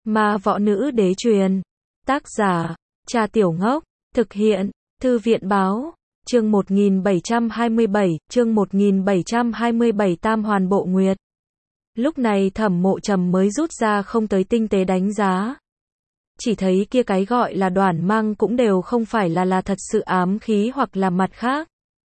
Ma Võ Nữ Đế truyền. Tác giả, Trà Tiểu Ngốc. Thực hiện, Thư viện báo. Chương 1727, chương 1727 Tam Hoàn Bộ Nguyệt. Lúc này Thẩm Mộ Trầm mới rút ra không tới tinh tế đánh giá. Chỉ thấy kia cái gọi là đoản mang cũng đều không phải là thật sự ám khí hoặc là mặt khác.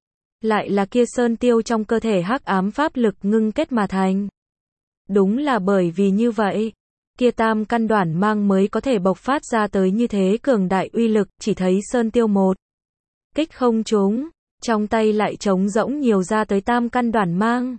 Lại là kia sơn tiêu trong cơ thể hắc ám pháp lực ngưng kết mà thành. Đúng là bởi vì như vậy, kia tam căn đoản mang mới có thể bộc phát ra tới như thế cường đại uy lực, chỉ thấy sơn tiêu một kích không trúng, trong tay lại trống rỗng nhiều ra tới tam căn đoản mang.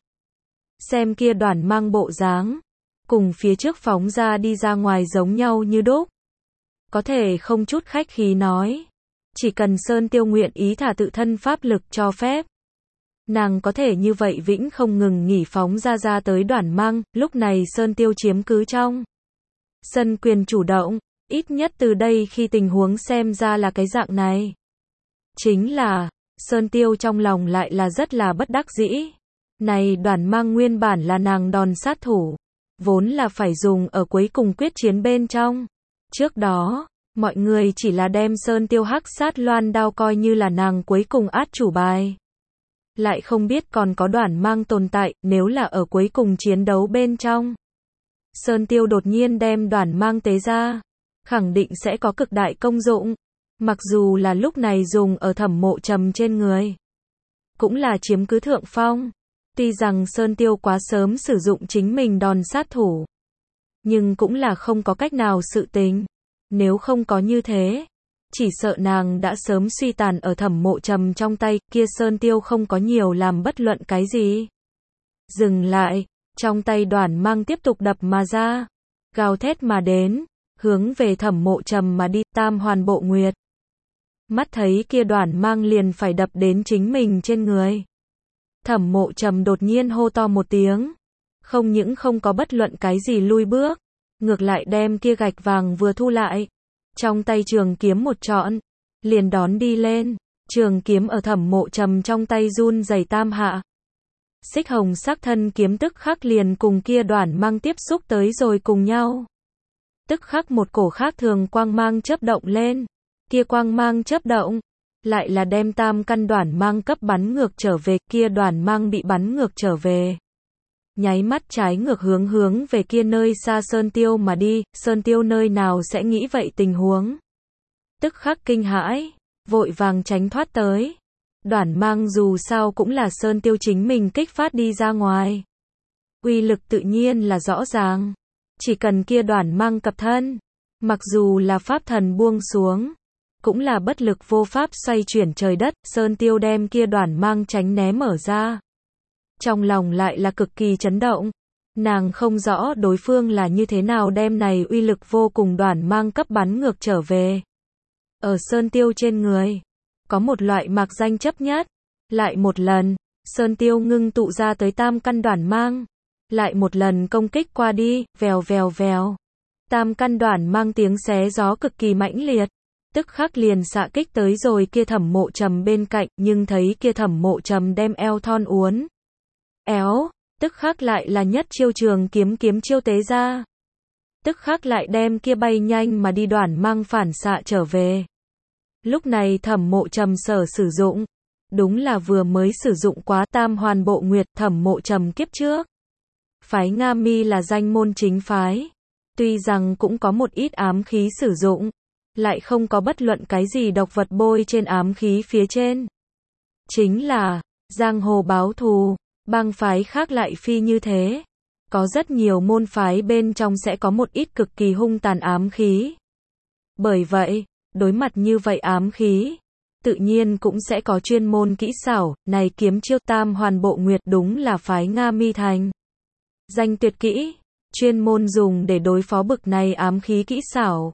Xem kia đoản mang bộ dáng, cùng phía trước phóng ra đi ra ngoài giống nhau như đúc. Có thể không chút khách khí nói, chỉ cần sơn tiêu nguyện ý thả tự thân pháp lực cho phép, nàng có thể như vậy vĩnh không ngừng nghỉ phóng ra tới đoản mang. Lúc này sơn tiêu chiếm cứ trong sân quyền chủ động, ít nhất từ đây khi tình huống xem ra là cái dạng này. Chính là, sơn tiêu trong lòng lại là rất là bất đắc dĩ. Này đoản mang nguyên bản là nàng đòn sát thủ, vốn là phải dùng ở cuối cùng quyết chiến bên trong. Trước đó, mọi người chỉ là đem sơn tiêu hắc sát loan đao coi như là nàng cuối cùng át chủ bài. Lại không biết còn có đoản mang tồn tại, nếu là ở cuối cùng chiến đấu bên trong. Sơn tiêu đột nhiên đem đoản mang tế ra, khẳng định sẽ có cực đại công dụng. Mặc dù là lúc này dùng ở Thẩm Mộ Trầm trên người, cũng là chiếm cứ thượng phong. Tuy rằng sơn tiêu quá sớm sử dụng chính mình đòn sát thủ, nhưng cũng là không có cách nào sự tình. Nếu không có như thế, chỉ sợ nàng đã sớm suy tàn ở Thẩm Mộ Trầm trong tay. Kia sơn tiêu không có nhiều làm bất luận cái gì. Dừng lại, trong tay đoản mang tiếp tục đập mà ra, gào thét mà đến, hướng về Thẩm Mộ Trầm mà đi. Tam Hoàn Bộ Nguyệt. Mắt thấy kia đoản mang liền phải đập đến chính mình trên người. Thẩm Mộ Trầm đột nhiên hô to một tiếng, không những không có bất luận cái gì lui bước, ngược lại đem kia gạch vàng vừa thu lại, trong tay trường kiếm một trọn, liền đón đi lên. Trường kiếm ở Thẩm Mộ Trầm trong tay run rẩy tam hạ. Xích hồng sắc thân kiếm tức khắc liền cùng kia đoản mang tiếp xúc tới rồi cùng nhau. Tức khắc một cổ khác thường quang mang chớp động lên, kia quang mang chớp động, lại là đem tam căn đoản mang cấp bắn ngược trở về. Kia đoản mang bị bắn ngược trở về, nháy mắt trái ngược hướng về kia nơi xa sơn tiêu mà đi. Sơn tiêu nơi nào sẽ nghĩ vậy tình huống, tức khắc kinh hãi, vội vàng tránh thoát tới. Đoản mang dù sao cũng là sơn tiêu chính mình kích phát đi ra ngoài, uy lực tự nhiên là rõ ràng. Chỉ cần kia đoản mang cập thân, mặc dù là pháp thần buông xuống, cũng là bất lực vô pháp xoay chuyển trời đất. Sơn tiêu đem kia đoản mang tránh né mở ra, trong lòng lại là cực kỳ chấn động. Nàng không rõ đối phương là như thế nào đem này uy lực vô cùng đoản mang cấp bắn ngược trở về. Ở sơn tiêu trên người, có một loại mạc danh chấp nhất. Lại một lần, sơn tiêu ngưng tụ ra tới tam căn đoản mang, lại một lần công kích qua đi, vèo vèo vèo. Tam căn đoản mang tiếng xé gió cực kỳ mãnh liệt, tức khắc liền xạ kích tới rồi kia Thẩm Mộ Trầm bên cạnh. Nhưng thấy kia Thẩm Mộ Trầm đem eo thon uốn éo, tức khắc lại là nhất chiêu trường kiếm chiêu tế ra, tức khắc lại đem kia bay nhanh mà đi đoản mang phản xạ trở về. Lúc này Thẩm Mộ Trầm sử dụng, đúng là vừa mới sử dụng quá Tam Hoàn Bộ Nguyệt. Thẩm Mộ Trầm kiếp trước, phái Nga Mi là danh môn chính phái, tuy rằng cũng có một ít ám khí sử dụng, lại không có bất luận cái gì độc vật bôi trên ám khí phía trên. Chính là, giang hồ báo thù, bang phái khác lại phi như thế. Có rất nhiều môn phái bên trong sẽ có một ít cực kỳ hung tàn ám khí. Bởi vậy, đối mặt như vậy ám khí, tự nhiên cũng sẽ có chuyên môn kỹ xảo. Này kiếm chiêu Tam Hoàn Bộ Nguyệt đúng là phái Nga Mi thành danh tuyệt kỹ, chuyên môn dùng để đối phó bực này ám khí kỹ xảo.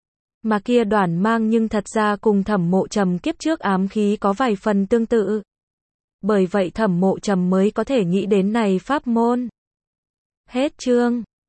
Mà kia đoản mang nhưng thật ra cùng Thẩm Mộ Trầm kiếp trước ám khí có vài phần tương tự. Bởi vậy Thẩm Mộ Trầm mới có thể nghĩ đến này pháp môn. Hết chương.